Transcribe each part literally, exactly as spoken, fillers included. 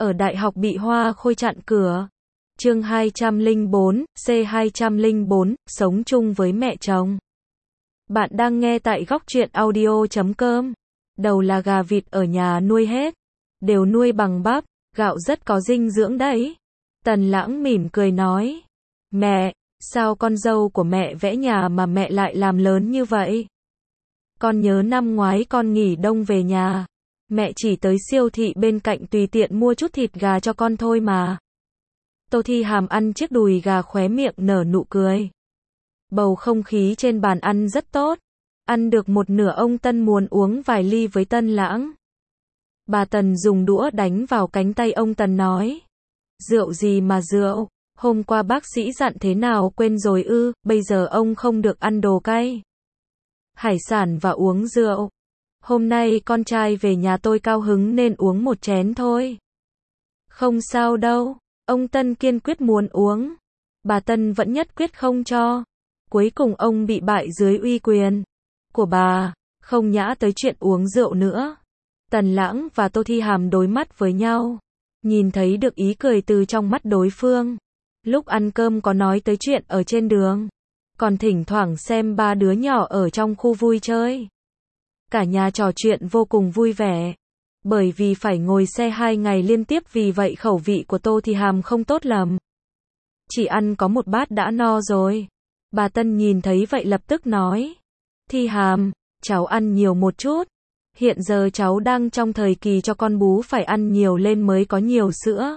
ở đại học bị Hoa Khôi chặn cửa. Chương hai trăm lẻ bốn, C hai trăm lẻ bốn, sống chung với mẹ chồng. Bạn đang nghe tại góc truyện audio chấm com. Đầu là gà vịt ở nhà nuôi hết, đều nuôi bằng bắp, gạo rất có dinh dưỡng đấy. Tần Lãng mỉm cười nói, mẹ, sao con dâu của mẹ vẽ nhà mà mẹ lại làm lớn như vậy? Con nhớ năm ngoái con nghỉ đông về nhà, mẹ chỉ tới siêu thị bên cạnh tùy tiện mua chút thịt gà cho con thôi mà. Tô Thi Hàm ăn chiếc đùi gà khóe miệng nở nụ cười. Bầu không khí trên bàn ăn rất tốt. Ăn được một nửa ông Tân muốn uống vài ly với Tân Lãng. Bà Tần dùng đũa đánh vào cánh tay ông Tần nói, rượu gì mà rượu, hôm qua bác sĩ dặn thế nào quên rồi ư, bây giờ ông không được ăn đồ cay, hải sản và uống rượu. Hôm nay con trai về nhà tôi cao hứng nên uống một chén thôi. Không sao đâu, ông Tân kiên quyết muốn uống. Bà Tân vẫn nhất quyết không cho. Cuối cùng ông bị bại dưới uy quyền của bà, không nhã tới chuyện uống rượu nữa. Tần Lãng và Tô Thi Hàm đối mắt với nhau, nhìn thấy được ý cười từ trong mắt đối phương. Lúc ăn cơm có nói tới chuyện ở trên đường, còn thỉnh thoảng xem ba đứa nhỏ ở trong khu vui chơi. Cả nhà trò chuyện vô cùng vui vẻ. Bởi vì phải ngồi xe hai ngày liên tiếp, vì vậy khẩu vị của Tô Thi Hàm không tốt lắm. Chỉ ăn có một bát đã no rồi. Bà Tân nhìn thấy vậy lập tức nói, Thi Hàm, cháu ăn nhiều một chút. Hiện giờ cháu đang trong thời kỳ cho con bú, phải ăn nhiều lên mới có nhiều sữa.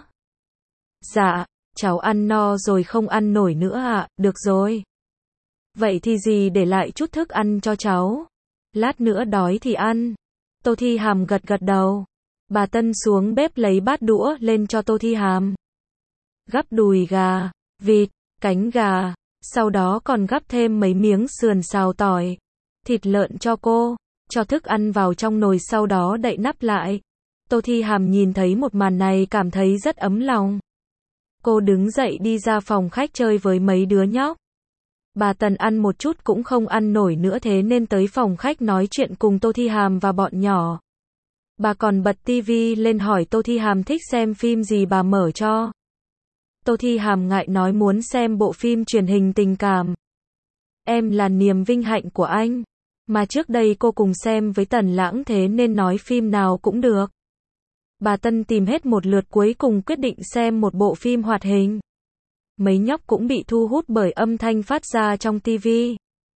Dạ, cháu ăn no rồi không ăn nổi nữa ạ, à, được rồi. Vậy thì gì để lại chút thức ăn cho cháu. Lát nữa đói thì ăn. Tô Thi Hàm gật gật đầu. Bà Tân xuống bếp lấy bát đũa lên cho Tô Thi Hàm. Gắp đùi gà, vịt, cánh gà, sau đó còn gắp thêm mấy miếng sườn xào tỏi, thịt lợn cho cô, cho thức ăn vào trong nồi sau đó đậy nắp lại. Tô Thi Hàm nhìn thấy một màn này cảm thấy rất ấm lòng. Cô đứng dậy đi ra phòng khách chơi với mấy đứa nhóc. Bà Tần ăn một chút cũng không ăn nổi nữa, thế nên tới phòng khách nói chuyện cùng Tô Thi Hàm và bọn nhỏ. Bà còn bật tivi lên hỏi Tô Thi Hàm thích xem phim gì bà mở cho. Tô Thi Hàm ngại nói muốn xem bộ phim truyền hình tình cảm. Em là niềm vinh hạnh của anh. Mà trước đây cô cùng xem với Tần Lãng thế nên nói phim nào cũng được. Bà Tân tìm hết một lượt cuối cùng quyết định xem một bộ phim hoạt hình. Mấy nhóc cũng bị thu hút bởi âm thanh phát ra trong tivi.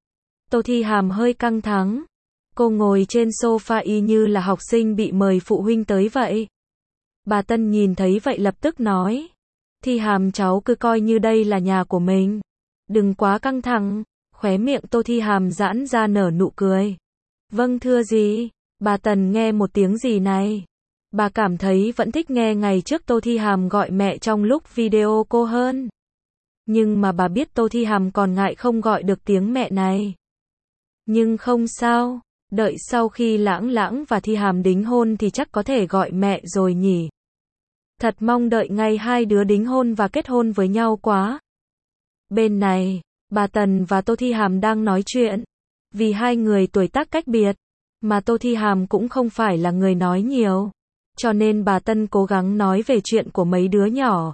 Tô Thi Hàm hơi căng thẳng. Cô ngồi trên sofa y như là học sinh bị mời phụ huynh tới vậy. Bà Tân nhìn thấy vậy lập tức nói, Thi Hàm cháu cứ coi như đây là nhà của mình. Đừng quá căng thẳng. Khóe miệng Tô Thi Hàm giãn ra nở nụ cười. Vâng thưa gì? Bà Tần nghe một tiếng gì này. Bà cảm thấy vẫn thích nghe ngày trước Tô Thi Hàm gọi mẹ trong lúc video cô hơn. Nhưng mà bà biết Tô Thi Hàm còn ngại không gọi được tiếng mẹ này. Nhưng không sao, đợi sau khi Lãng Lãng và Thi Hàm đính hôn thì chắc có thể gọi mẹ rồi nhỉ. Thật mong đợi ngày hai đứa đính hôn và kết hôn với nhau quá. Bên này, bà Tần và Tô Thi Hàm đang nói chuyện. Vì hai người tuổi tác cách biệt, mà Tô Thi Hàm cũng không phải là người nói nhiều. Cho nên bà Tân cố gắng nói về chuyện của mấy đứa nhỏ.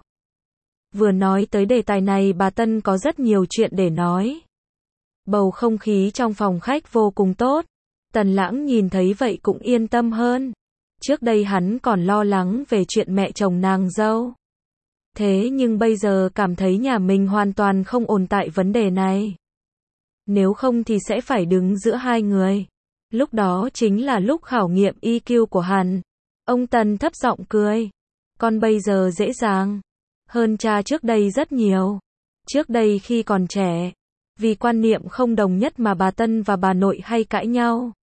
Vừa nói tới đề tài này bà Tân có rất nhiều chuyện để nói. Bầu không khí trong phòng khách vô cùng tốt. Tần Lãng nhìn thấy vậy cũng yên tâm hơn. Trước đây hắn còn lo lắng về chuyện mẹ chồng nàng dâu. Thế nhưng bây giờ cảm thấy nhà mình hoàn toàn không ổn tại vấn đề này. Nếu không thì sẽ phải đứng giữa hai người. Lúc đó chính là lúc khảo nghiệm i kiu của hắn. Ông Tần thấp giọng cười. Con bây giờ dễ dàng hơn cha trước đây rất nhiều. Trước đây khi còn trẻ, vì quan niệm không đồng nhất mà bà Tân và bà nội hay cãi nhau.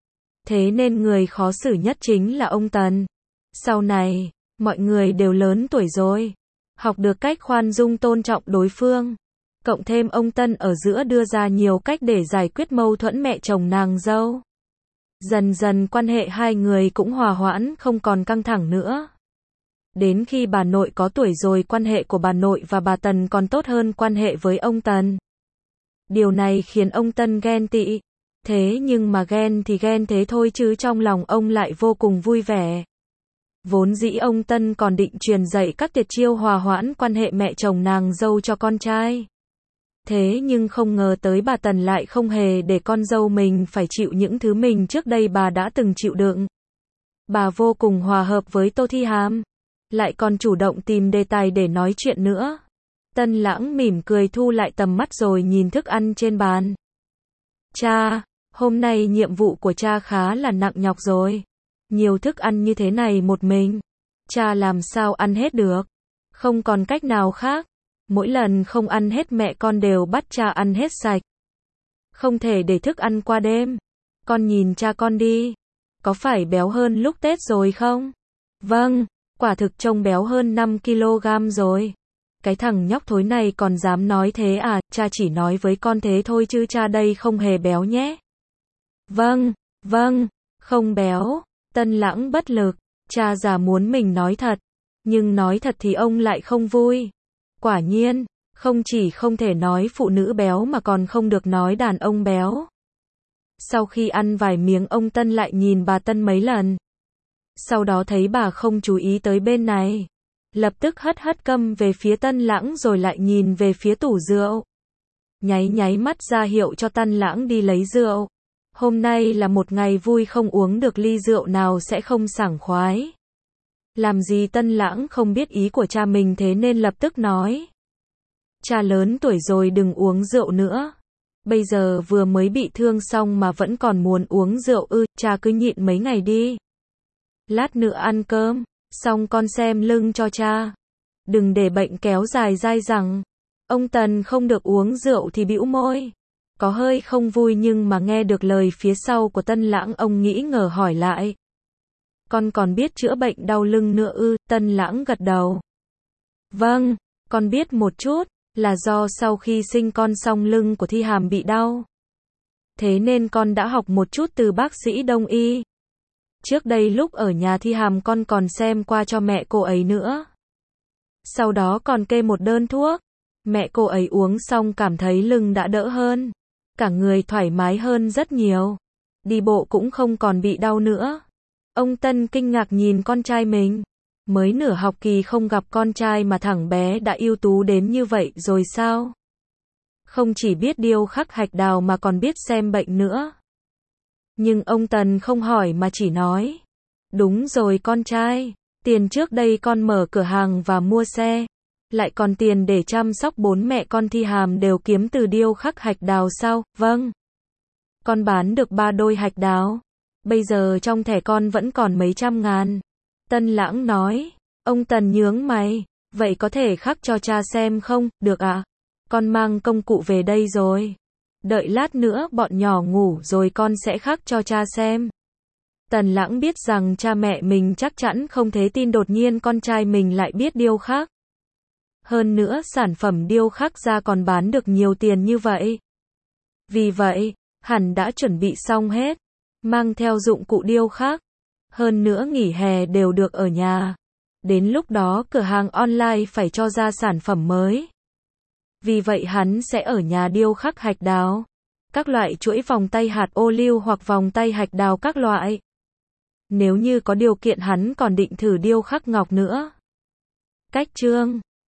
Thế nên người khó xử nhất chính là ông Tần. Sau này, mọi người đều lớn tuổi rồi, học được cách khoan dung tôn trọng đối phương. Cộng thêm ông Tân ở giữa đưa ra nhiều cách để giải quyết mâu thuẫn mẹ chồng nàng dâu. Dần dần quan hệ hai người cũng hòa hoãn, không còn căng thẳng nữa. Đến khi bà nội có tuổi rồi, quan hệ của bà nội và bà Tần còn tốt hơn quan hệ với ông Tần. Điều này khiến ông Tân ghen tị. Thế nhưng mà ghen thì ghen thế thôi chứ trong lòng ông lại vô cùng vui vẻ. Vốn dĩ ông Tân còn định truyền dạy các tuyệt chiêu hòa hoãn quan hệ mẹ chồng nàng dâu cho con trai. Thế nhưng không ngờ tới bà Tần lại không hề để con dâu mình phải chịu những thứ mình trước đây bà đã từng chịu đựng. Bà vô cùng hòa hợp với Tô Thi Hàm, lại còn chủ động tìm đề tài để nói chuyện nữa. Tân Lãng mỉm cười thu lại tầm mắt rồi nhìn thức ăn trên bàn. Cha, hôm nay nhiệm vụ của cha khá là nặng nhọc rồi. Nhiều thức ăn như thế này một mình, cha làm sao ăn hết được. Không còn cách nào khác. Mỗi lần không ăn hết mẹ con đều bắt cha ăn hết sạch. Không thể để thức ăn qua đêm. Con nhìn cha con đi. Có phải béo hơn lúc Tết rồi không? Vâng, quả thực trông béo hơn năm ki lô gam rồi. Cái thằng nhóc thối này còn dám nói thế à, cha chỉ nói với con thế thôi chứ cha đây không hề béo nhé. Vâng, vâng, không béo. Tân Lãng bất lực, cha già muốn mình nói thật, nhưng nói thật thì ông lại không vui. Quả nhiên, không chỉ không thể nói phụ nữ béo mà còn không được nói đàn ông béo. Sau khi ăn vài miếng ông Tân lại nhìn bà Tân mấy lần. Sau đó thấy bà không chú ý tới bên này. Lập tức hất hất câm về phía Tân Lãng rồi lại nhìn về phía tủ rượu. Nháy nháy mắt ra hiệu cho Tân Lãng đi lấy rượu. Hôm nay là một ngày vui, không uống được ly rượu nào sẽ không sảng khoái. Làm gì Tân Lãng không biết ý của cha mình thế nên lập tức nói. Cha lớn tuổi rồi đừng uống rượu nữa. Bây giờ vừa mới bị thương xong mà vẫn còn muốn uống rượu ư, cha cứ nhịn mấy ngày đi. Lát nữa ăn cơm, xong con xem lưng cho cha. Đừng để bệnh kéo dài dai dẳng. Ông Tần không được uống rượu thì bĩu môi. Có hơi không vui nhưng mà nghe được lời phía sau của Tân Lãng ông nghĩ ngờ hỏi lại. Con còn biết chữa bệnh đau lưng nữa ư? Tân Lãng gật đầu. Vâng, con biết một chút, là do sau khi sinh con xong lưng của Thi Hàm bị đau. Thế nên con đã học một chút từ bác sĩ đông y. Trước đây lúc ở nhà Thi Hàm con còn xem qua cho mẹ cô ấy nữa. Sau đó còn kê một đơn thuốc. Mẹ cô ấy uống xong cảm thấy lưng đã đỡ hơn. Cả người thoải mái hơn rất nhiều. Đi bộ cũng không còn bị đau nữa. Ông Tân kinh ngạc nhìn con trai mình. Mới nửa học kỳ không gặp con trai mà thằng bé đã ưu tú đến như vậy rồi sao? Không chỉ biết điêu khắc hạch đào mà còn biết xem bệnh nữa. Nhưng ông Tần không hỏi mà chỉ nói. Đúng rồi con trai, tiền trước đây con mở cửa hàng và mua xe. Lại còn tiền để chăm sóc bốn mẹ con Thi Hàm đều kiếm từ điêu khắc hạch đào sao? Vâng. Con bán được ba đôi hạch đào. Bây giờ trong thẻ con vẫn còn mấy trăm ngàn. Tân Lãng nói. Ông Tần nhướng mày. Vậy có thể khắc cho cha xem không? Được ạ. À? Con mang công cụ về đây rồi. Đợi lát nữa bọn nhỏ ngủ rồi con sẽ khắc cho cha xem. Tần Lãng biết rằng cha mẹ mình chắc chắn không thể tin đột nhiên con trai mình lại biết điêu khắc. Hơn nữa sản phẩm điêu khắc ra còn bán được nhiều tiền như vậy. Vì vậy, hẳn đã chuẩn bị xong hết. Mang theo dụng cụ điêu khắc. Hơn nữa nghỉ hè đều được ở nhà. Đến lúc đó cửa hàng online phải cho ra sản phẩm mới. Vì vậy hắn sẽ ở nhà điêu khắc hạch đào. Các loại chuỗi vòng tay hạt ô liu hoặc vòng tay hạch đào các loại. Nếu như có điều kiện hắn còn định thử điêu khắc ngọc nữa. Cách chương